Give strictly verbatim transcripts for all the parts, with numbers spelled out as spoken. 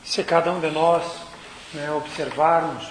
Se cada um de nós, né, observarmos,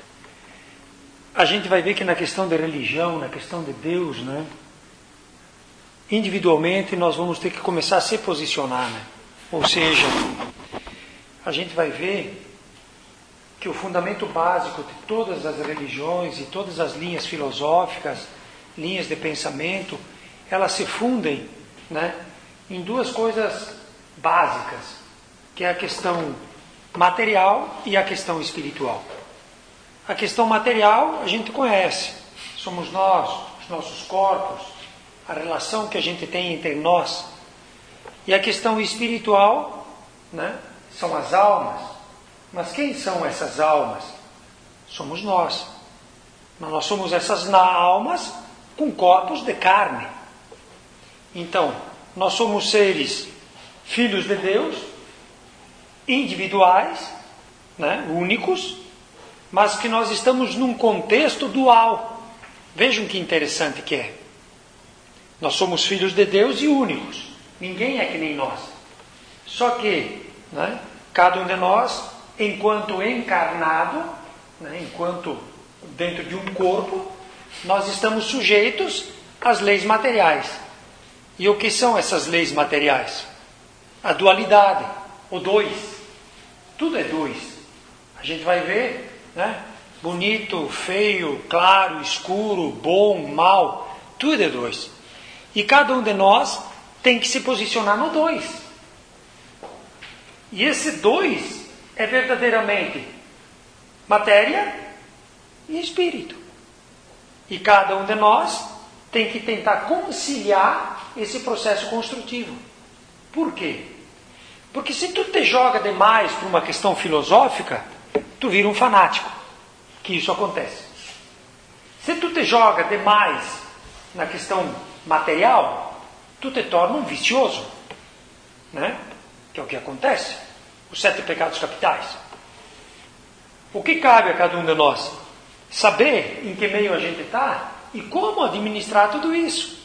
a gente vai ver que na questão da religião, na questão de Deus, né, individualmente nós vamos ter que começar a se posicionar, né? Ou seja, a gente vai ver que o fundamento básico de todas as religiões e todas as linhas filosóficas, linhas de pensamento, elas se fundem, né, em duas coisas básicas, que é a questão material e a questão espiritual. A questão material a gente conhece, somos nós, os nossos corpos, a relação que a gente tem entre nós. E a questão espiritual, né, são as almas. Mas quem são essas almas? Somos nós. Mas nós somos essas almas com corpos de carne. Então, nós somos seres filhos de Deus, individuais, né, únicos, mas que nós estamos num contexto dual. Vejam que interessante que é. Nós somos filhos de Deus e únicos. Ninguém é que nem nós. Só que, né, cada um de nós, enquanto encarnado, né, enquanto dentro de um corpo, nós estamos sujeitos às leis materiais. E o que são essas leis materiais? A dualidade, o dois. Tudo é dois. A gente vai ver, né, bonito, feio, claro, escuro, bom, mal, tudo é dois. E cada um de nós tem que se posicionar no dois. E esse dois é verdadeiramente matéria e espírito. E cada um de nós tem que tentar conciliar esse processo construtivo. Por quê? Porque se tu te joga demais para uma questão filosófica, tu vira um fanático. Que isso acontece. Se tu te joga demais na questão material, tu te torna um vicioso. Né? Que é o que acontece. Os sete pecados capitais. O que cabe a cada um de nós? Saber em que meio a gente está e como administrar tudo isso.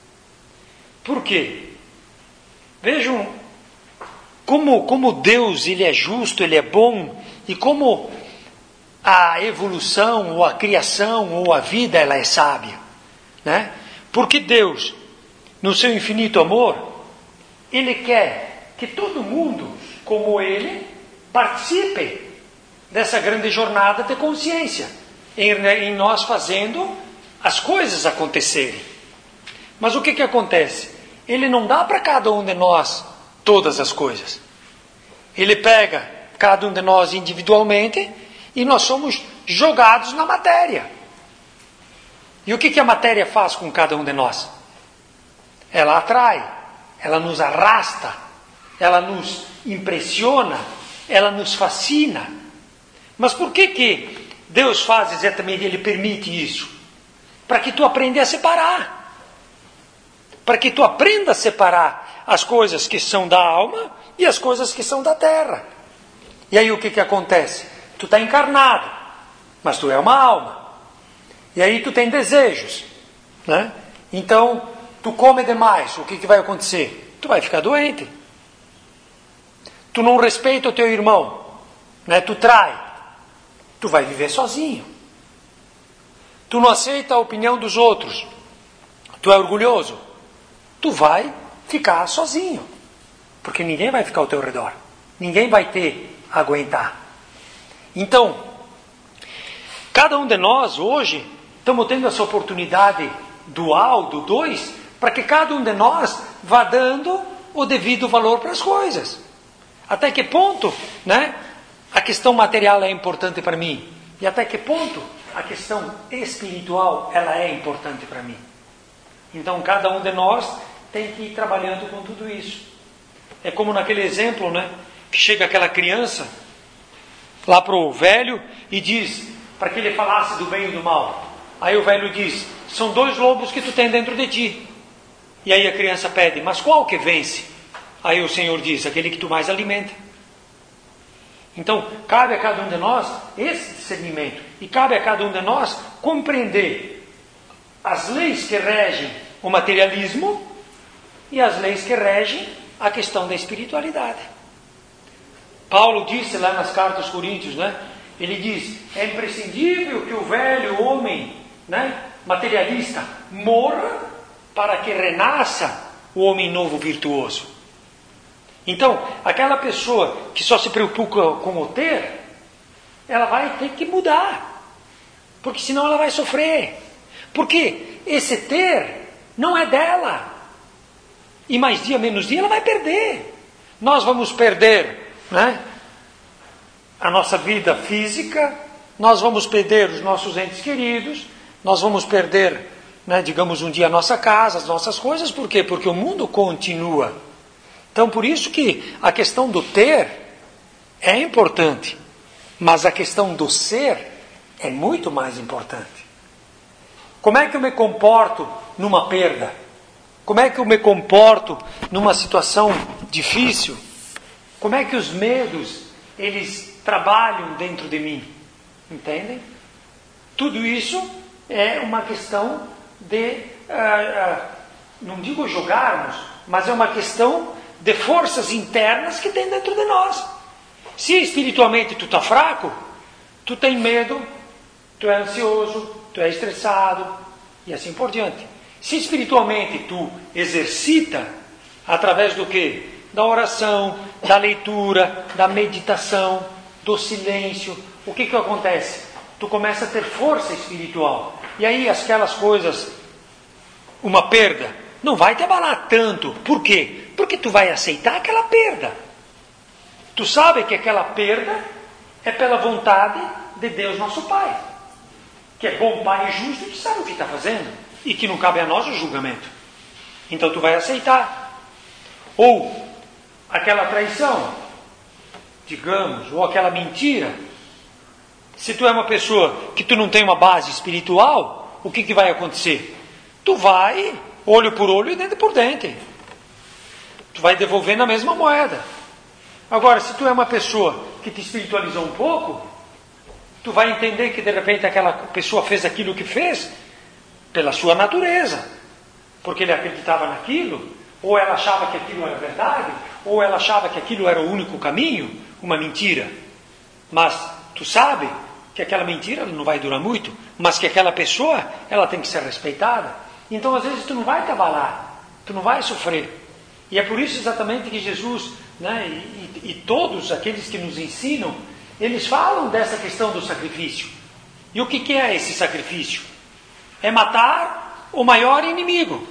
Por quê? Vejam como, como Deus ele é justo, ele é bom, e como a evolução, ou a criação, ou a vida, ela é sábia. Né? Porque Deus, no seu infinito amor, ele quer que todo mundo, como ele, participe dessa grande jornada de consciência, em, em nós fazendo as coisas acontecerem. Mas o que que acontece? Ele não dá para cada um de nós todas as coisas. Ele pega cada um de nós individualmente e nós somos jogados na matéria. E o que que a matéria faz com cada um de nós? Ela atrai, ela nos arrasta, ela nos impressiona, ela nos fascina. Mas por que que Deus faz exatamente, Ele permite isso? Para que tu aprenda a separar. Para que tu aprenda a separar as coisas que são da alma e as coisas que são da terra. E aí o que que acontece? Tu está encarnado, mas tu é uma alma. E aí tu tem desejos. Né? Então, tu come demais, o que que vai acontecer? Tu vai ficar doente. Tu não respeita o teu irmão, né? Tu trai, tu vai viver sozinho. Tu não aceita a opinião dos outros, tu é orgulhoso, tu vai ficar sozinho, porque ninguém vai ficar ao teu redor, ninguém vai te aguentar. Então, cada um de nós hoje estamos tendo essa oportunidade dual, do dois, para que cada um de nós vá dando o devido valor para as coisas. Até que ponto, né, a questão material é importante para mim? E até que ponto a questão espiritual ela é importante para mim? Então cada um de nós tem que ir trabalhando com tudo isso. É como naquele exemplo, né, que chega aquela criança lá para o velho e diz para que ele falasse do bem e do mal. Aí o velho diz, são dois lobos que tu tem dentro de ti. E aí a criança pede, mas qual que vence? Aí o Senhor diz, aquele que tu mais alimenta. Então, cabe a cada um de nós esse discernimento. E cabe a cada um de nós compreender as leis que regem o materialismo e as leis que regem a questão da espiritualidade. Paulo disse lá nas cartas aos Coríntios, né? Ele diz, é imprescindível que o velho homem, né, materialista morra para que renasça o homem novo virtuoso. Então, aquela pessoa que só se preocupa com o ter, ela vai ter que mudar, porque senão ela vai sofrer. Porque esse ter não é dela. E mais dia, menos dia, ela vai perder. Nós vamos perder, né, a nossa vida física, nós vamos perder os nossos entes queridos, nós vamos perder, né, digamos, um dia a nossa casa, as nossas coisas. Por quê? Porque o mundo continua. Então, por isso que a questão do ter é importante, mas a questão do ser é muito mais importante. Como é que eu me comporto numa perda? Como é que eu me comporto numa situação difícil? Como é que os medos, eles trabalham dentro de mim? Entendem? Tudo isso é uma questão de, uh, uh, não digo jogarmos, mas é uma questão de forças internas que tem dentro de nós. Se espiritualmente tu está fraco, tu tem medo, tu é ansioso, tu é estressado e assim por diante. Se espiritualmente tu exercita através do quê? Da oração, da leitura, da meditação, do silêncio, o que que acontece? Tu começa a ter força espiritual. E aí aquelas coisas, uma perda, não vai te abalar tanto. Por quê? Porque tu vai aceitar aquela perda. Tu sabe que aquela perda é pela vontade de Deus nosso Pai, que é bom Pai e justo, que sabe o que está fazendo e que não cabe a nós o julgamento. Então tu vai aceitar. Ou aquela traição, digamos, ou aquela mentira. Se tu é uma pessoa que tu não tem uma base espiritual, o que, que vai acontecer? Tu vai olho por olho e dente por dente. Tu vai devolver na mesma moeda. Agora, se tu é uma pessoa que te espiritualizou um pouco, tu vai entender que de repente aquela pessoa fez aquilo que fez pela sua natureza, porque ele acreditava naquilo, ou ela achava que aquilo era verdade, ou ela achava que aquilo era o único caminho, uma mentira. Mas tu sabe que aquela mentira não vai durar muito, mas que aquela pessoa, ela tem que ser respeitada. Então, às vezes, tu não vai te abalar, tu não vai sofrer. E é por isso exatamente que Jesus, né, e, e, e todos aqueles que nos ensinam, eles falam dessa questão do sacrifício. E o que, que é esse sacrifício? É matar o maior inimigo.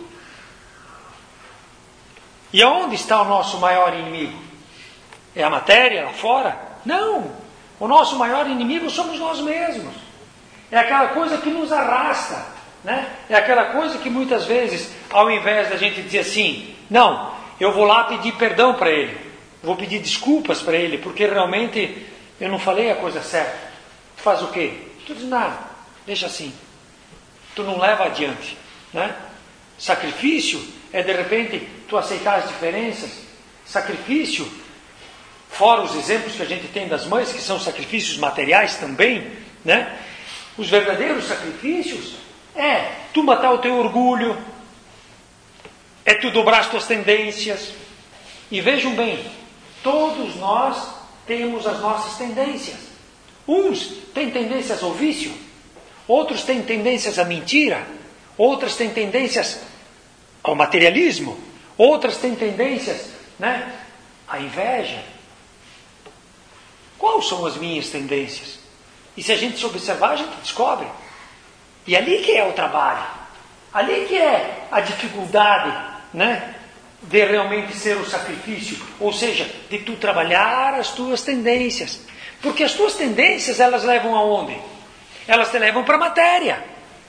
E aonde está o nosso maior inimigo? É a matéria lá fora? Não! O nosso maior inimigo somos nós mesmos. É aquela coisa que nos arrasta, né? É aquela coisa que muitas vezes, ao invés da gente dizer assim, não, eu vou lá pedir perdão para ele, vou pedir desculpas para ele, porque realmente eu não falei a coisa certa. Tu faz o quê? Tu diz nada, deixa assim. Tu não leva adiante, né? Sacrifício é de repente tu aceitar as diferenças. Sacrifício, fora os exemplos que a gente tem das mães, que são sacrifícios materiais também, né? Os verdadeiros sacrifícios é tu matar o teu orgulho, é tu dobrar as tuas tendências. E vejam bem, todos nós temos as nossas tendências. Uns têm tendências ao vício, outros têm tendências à mentira, outras têm tendências ao materialismo, outras têm tendências, né, à inveja. Quais são as minhas tendências? E se a gente se observar, a gente descobre. E ali que é o trabalho, ali que é a dificuldade, né, de realmente ser o sacrifício, ou seja, de tu trabalhar as tuas tendências. Porque as tuas tendências, elas levam aonde? Elas te levam para a matéria.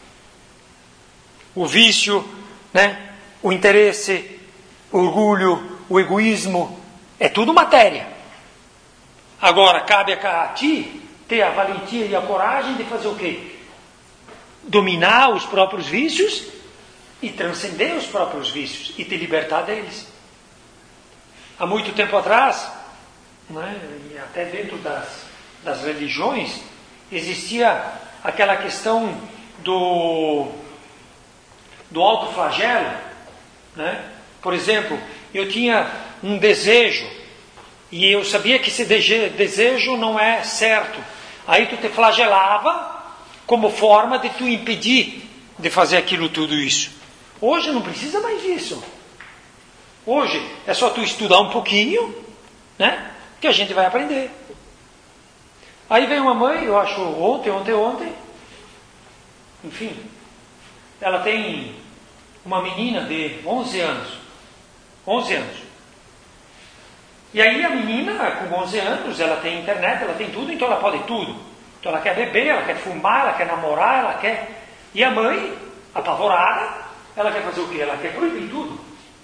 O vício, né, o interesse, o orgulho, o egoísmo, é tudo matéria. Agora, cabe a ti ter a valentia e a coragem de fazer o quê? Dominar os próprios vícios e transcender os próprios vícios e te libertar deles. Há muito tempo atrás, né, e até dentro das, das religiões, existia aquela questão do, do autoflagelo, né? Por exemplo, eu tinha um desejo, E eu sabia que esse desejo não é certo. Aí tu te flagelava como forma de tu impedir de fazer aquilo tudo isso. Hoje não precisa mais disso. Hoje é só tu estudar um pouquinho, né? Que a gente vai aprender. Aí veio uma mãe, eu acho ontem, ontem, ontem. Enfim, ela tem uma menina de onze anos. onze anos. E aí a menina, com onze anos, ela tem internet, ela tem tudo, então ela pode tudo. Então ela quer beber, ela quer fumar, ela quer namorar, ela quer... E a mãe, apavorada, ela quer fazer o quê? Ela quer proibir tudo.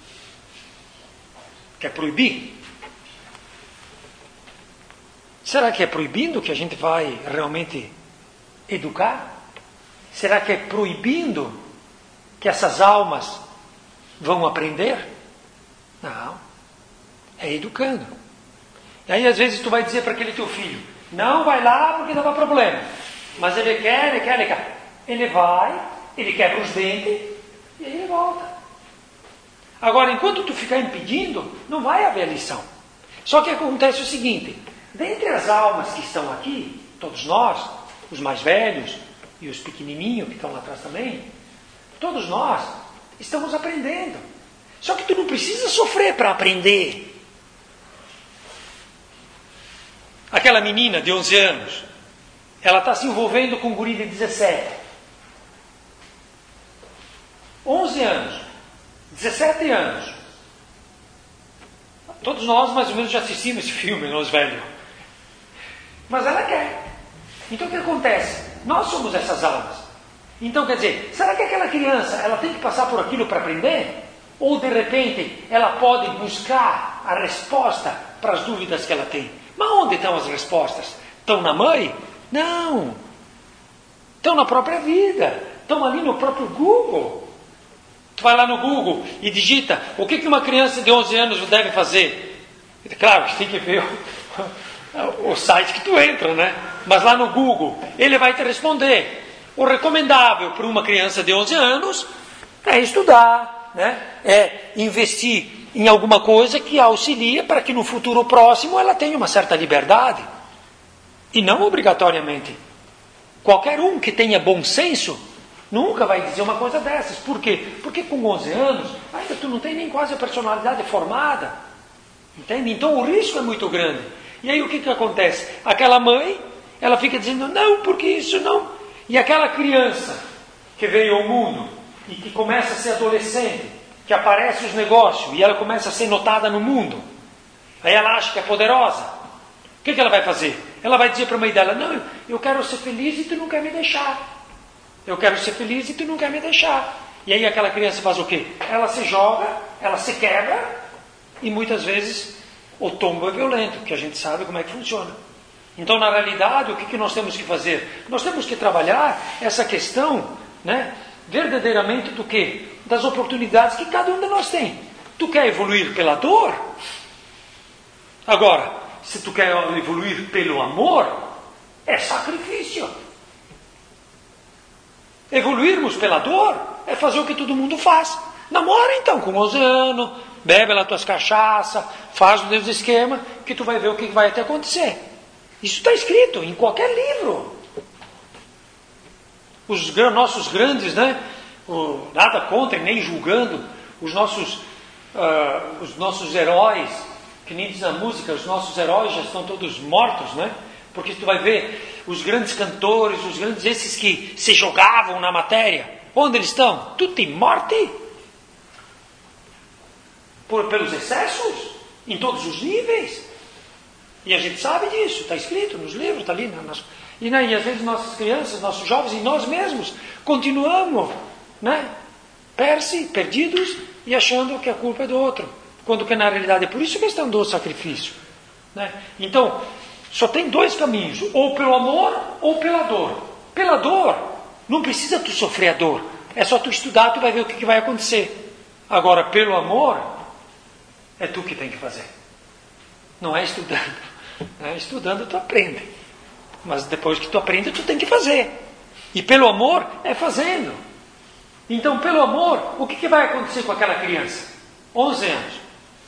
Quer proibir. Será que é proibindo que a gente vai realmente educar? Será que é proibindo que essas almas vão aprender? Não. É educando. E aí às vezes tu vai dizer para aquele teu filho, não vai lá porque dá problema. Mas ele quer, ele quer, ele quer. Ele vai, ele quebra os dentes e aí ele volta. Agora, enquanto tu ficar impedindo, não vai haver lição. Só que acontece o seguinte, dentre as almas que estão aqui, todos nós, os mais velhos e os pequenininhos que estão lá atrás também, todos nós estamos aprendendo. Só que tu não precisa sofrer para aprender. Aquela menina de onze anos, ela está se envolvendo com um guri de dezessete. onze anos. dezessete anos. Todos nós mais ou menos já assistimos esse filme, nós velhos. Mas ela quer. Então o que acontece? Nós somos essas almas. Então quer dizer, será que aquela criança ela tem que passar por aquilo para aprender? Ou de repente ela pode buscar a resposta para as dúvidas que ela tem? Mas onde estão as respostas? Estão na mãe? Não. Estão na própria vida. Estão ali no próprio Google. Tu vai lá no Google e digita o que uma criança de onze anos deve fazer. Claro que tem que ver o, o site que tu entra, né? Mas lá no Google ele vai te responder. O recomendável para uma criança de onze anos é estudar, né? É investir em alguma coisa que auxilia para que no futuro próximo ela tenha uma certa liberdade. E não obrigatoriamente. Qualquer um que tenha bom senso nunca vai dizer uma coisa dessas. Por quê? Porque com onze anos ainda tu não tem nem quase a personalidade formada. Entende? Então o risco é muito grande. E aí o que, que acontece? Aquela mãe, ela fica dizendo, não, porque isso não. E aquela criança que veio ao mundo e que começa a ser adolescente, que aparece os negócios e ela começa a ser notada no mundo. Aí ela acha que é poderosa. O que, que ela vai fazer? Ela vai dizer para a mãe dela, não, eu quero ser feliz e tu não quer me deixar. Eu quero ser feliz e tu não quer me deixar. E aí aquela criança faz o quê? Ela se joga, ela se quebra e muitas vezes o tombo é violento, que a gente sabe como é que funciona. Então na realidade o que, que nós temos que fazer? Nós temos que trabalhar essa questão, né, verdadeiramente do quê? Das oportunidades que cada um de nós tem. Tu quer evoluir pela dor? Agora, se tu quer evoluir pelo amor, é sacrifício. Evoluirmos pela dor é fazer o que todo mundo faz. Namora então com onze anos, bebe lá tuas cachaças, faz os teus esquemas, que tu vai ver o que vai até acontecer. Isso está escrito em qualquer livro. Os nossos grandes, né? O, nada contra e nem julgando os nossos, uh, os nossos heróis, que nem diz a música, os nossos heróis já estão todos mortos, né? Porque tu vai ver os grandes cantores, os grandes, esses que se jogavam na matéria, onde eles estão? Tudo em morte. Por, pelos excessos, em todos os níveis. E a gente sabe disso, está escrito nos livros, está ali. Nas, e, né, e às vezes nossas crianças, nossos jovens e nós mesmos continuamos, né, perse, perdidos e achando que a culpa é do outro. Quando que na realidade é por isso que estão do sacrifício. Né? Então, só tem dois caminhos, ou pelo amor ou pela dor. Pela dor, não precisa tu sofrer a dor. É só tu estudar, tu vai ver o que, que vai acontecer. Agora, pelo amor, é tu que tem que fazer. Não é estudando. Né? Estudando tu aprende. Mas depois que tu aprende, tu tem que fazer. E pelo amor, é fazendo. Então, pelo amor, o que, que vai acontecer com aquela criança? onze anos.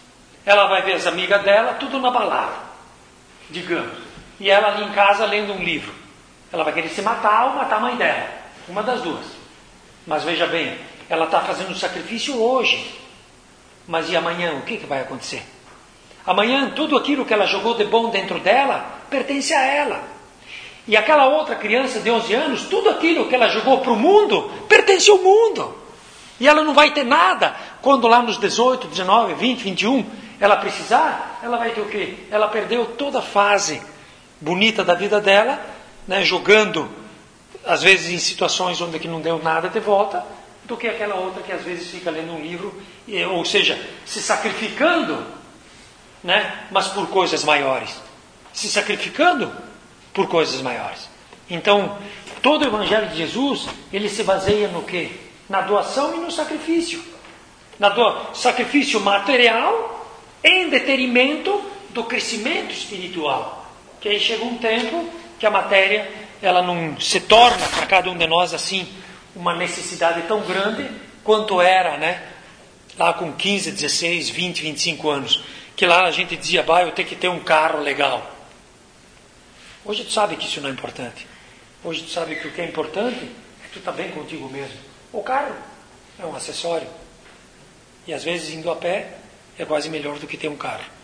ela vai ver as amigas dela, tudo na balada, digamos. E ela ali em casa lendo um livro. Ela vai querer se matar ou matar a mãe dela. Uma das duas. Mas veja bem, ela está fazendo um sacrifício hoje. Mas e amanhã, o que, que vai acontecer? Amanhã, tudo aquilo que ela jogou de bom dentro dela, pertence a ela. E aquela outra criança de onze anos, tudo aquilo que ela jogou para o mundo, pertence ao mundo. E ela não vai ter nada. Quando lá nos dezoito, dezenove, vinte, vinte e um, ela precisar, ela vai ter o quê? Ela perdeu toda a fase bonita da vida dela, né, jogando, às vezes em situações onde que não deu nada de volta, do que aquela outra que às vezes fica lendo um livro, e, ou seja, se sacrificando, né, mas por coisas maiores. Se sacrificando por coisas maiores. Então, todo o Evangelho de Jesus, ele se baseia no quê? Na doação e no sacrifício. Na do... sacrifício material em detrimento do crescimento espiritual. Que aí chega um tempo que a matéria, ela não se torna para cada um de nós assim, uma necessidade tão grande quanto era, né? Lá com quinze, dezesseis, vinte, vinte e cinco anos. Que lá a gente dizia, bah, eu tenho que ter um carro legal. Hoje tu sabe que isso não é importante. Hoje tu sabe que o que é importante é que tu está bem contigo mesmo. O carro é um acessório. E às vezes indo a pé é quase melhor do que ter um carro.